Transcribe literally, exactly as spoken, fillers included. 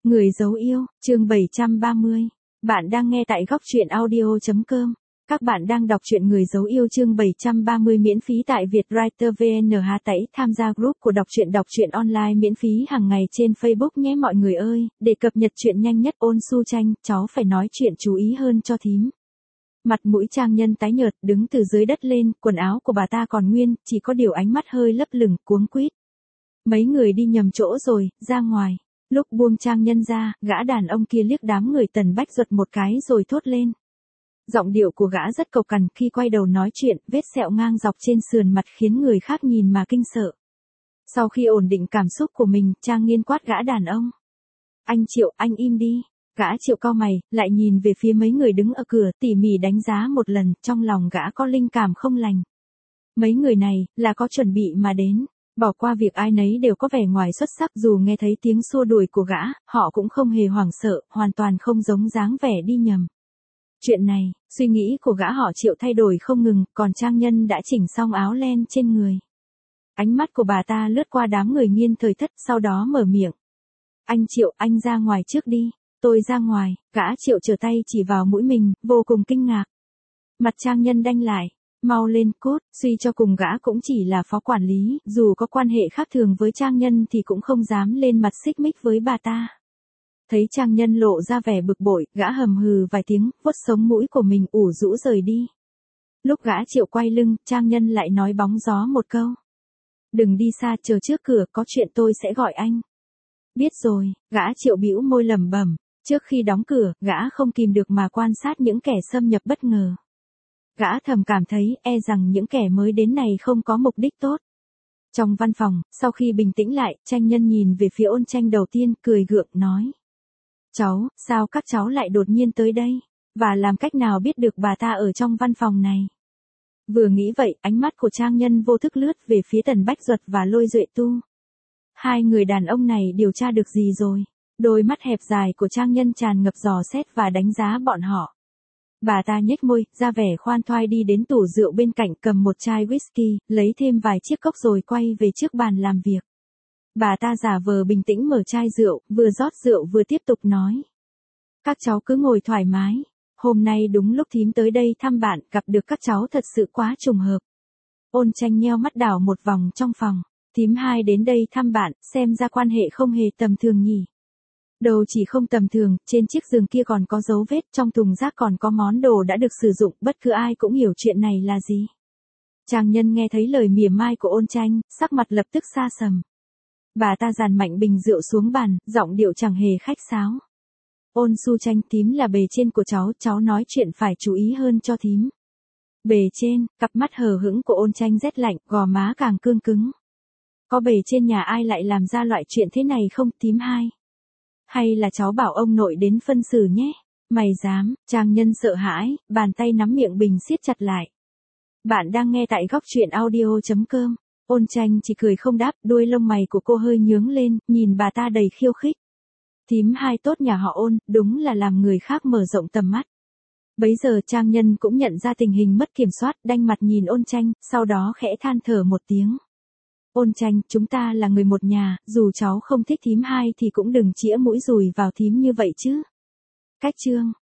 Người dấu yêu, chương bảy trăm ba mươi. Bạn đang nghe tại góc truyện audio chấm com. Các bạn đang đọc truyện Người dấu yêu chương bảy trăm ba mươi miễn phí tại Vietwriter vê en. Hà Tẩy tham gia group của đọc truyện đọc truyện online miễn phí hàng ngày trên Facebook nhé mọi người ơi, để cập nhật truyện nhanh nhất. Ôn Su Tranh, cháu phải nói chuyện chú ý hơn cho thím. Mặt mũi Trang Nhân tái nhợt, đứng từ dưới đất lên, quần áo của bà ta còn nguyên, chỉ có điều ánh mắt hơi lấp lửng, cuống quýt. Mấy người đi nhầm chỗ rồi, ra ngoài. Lúc buông Trang Nhân ra, gã đàn ông kia liếc đám người Tần Bách Duật một cái rồi thốt lên. Giọng điệu của gã rất cộc cằn, khi quay đầu nói chuyện, vết sẹo ngang dọc trên sườn mặt khiến người khác nhìn mà kinh sợ. Sau khi ổn định cảm xúc của mình, Trang Nghiên quát gã đàn ông. Anh Triệu, anh im đi. Gã Triệu cau mày, lại nhìn về phía mấy người đứng ở cửa, tỉ mỉ đánh giá một lần, trong lòng gã có linh cảm không lành. Mấy người này, là có chuẩn bị mà đến. Bỏ qua việc ai nấy đều có vẻ ngoài xuất sắc, dù nghe thấy tiếng xua đuổi của gã, họ cũng không hề hoảng sợ, hoàn toàn không giống dáng vẻ đi nhầm. Chuyện này, suy nghĩ của gã họ Triệu thay đổi không ngừng, còn Trang Nhân đã chỉnh xong áo len trên người. Ánh mắt của bà ta lướt qua đám người Nghiên Thời Thất, sau đó mở miệng. Anh Triệu, anh ra ngoài trước đi. Tôi ra ngoài. Gã Triệu trở tay chỉ vào mũi mình, vô cùng kinh ngạc. Mặt Trang Nhân đanh lại. Mau lên, cốt, suy cho cùng gã cũng chỉ là phó quản lý, dù có quan hệ khác thường với Trang Nhân thì cũng không dám lên mặt xích mích với bà ta. Thấy Trang Nhân lộ ra vẻ bực bội, gã hầm hừ vài tiếng, vuốt sống mũi của mình ủ rũ rời đi. Lúc gã Triệu quay lưng, Trang Nhân lại nói bóng gió một câu. Đừng đi xa, chờ trước cửa, có chuyện tôi sẽ gọi anh. Biết rồi, gã Triệu bĩu môi lẩm bẩm. Trước khi đóng cửa, gã không kìm được mà quan sát những kẻ xâm nhập bất ngờ. Gã thầm cảm thấy e rằng những kẻ mới đến này không có mục đích tốt. Trong văn phòng, sau khi bình tĩnh lại, Tranh Nhân nhìn về phía Ôn Tranh đầu tiên, cười gượng nói. Cháu, sao các cháu lại đột nhiên tới đây? Và làm cách nào biết được bà ta ở trong văn phòng này? Vừa nghĩ vậy, ánh mắt của Trang Nhân vô thức lướt về phía Tần Bách Duật và Lôi Duệ Tu. Hai người đàn ông này điều tra được gì rồi? Đôi mắt hẹp dài của Trang Nhân tràn ngập dò xét và đánh giá bọn họ. Bà ta nhếch môi, ra vẻ khoan thoai đi đến tủ rượu bên cạnh, cầm một chai whisky, lấy thêm vài chiếc cốc rồi quay về trước bàn làm việc. Bà ta giả vờ bình tĩnh mở chai rượu, vừa rót rượu vừa tiếp tục nói. Các cháu cứ ngồi thoải mái. Hôm nay đúng lúc thím tới đây thăm bạn, gặp được các cháu thật sự quá trùng hợp. Ôn Tranh nheo mắt đảo một vòng trong phòng. Thím hai đến đây thăm bạn, xem ra quan hệ không hề tầm thường nhỉ. Đầu chỉ không tầm thường, trên chiếc giường kia còn có dấu vết, trong thùng rác còn có món đồ đã được sử dụng, bất cứ ai cũng hiểu chuyện này là gì. Trang Nhân nghe thấy lời mỉa mai của Ôn Tranh, sắc mặt lập tức xa sầm. Bà ta dàn mạnh bình rượu xuống bàn, giọng điệu chẳng hề khách sáo. Ôn Su Tranh, thím là bề trên của cháu, cháu nói chuyện phải chú ý hơn cho thím. Bề trên, cặp mắt hờ hững của Ôn Tranh rét lạnh, gò má càng cương cứng. Có bề trên nhà ai lại làm ra loại chuyện thế này không, thím hai? Hay là cháu bảo ông nội đến phân xử nhé? Mày dám? Trang Nhân sợ hãi, bàn tay nắm miệng bình siết chặt lại. Bạn đang nghe tại góc truyện audio chấm com. Ôn Tranh chỉ cười không đáp, đuôi lông mày của cô hơi nhướng lên, nhìn bà ta đầy khiêu khích. Thím hai tốt nhà họ Ôn, đúng là làm người khác mở rộng tầm mắt. Bấy giờ Trang Nhân cũng nhận ra tình hình mất kiểm soát, đanh mặt nhìn Ôn Tranh, sau đó khẽ than thở một tiếng. Ôn Tranh, chúng ta là người một nhà, dù cháu không thích thím hai thì cũng đừng chĩa mũi dùi vào thím như vậy chứ. Cách chương.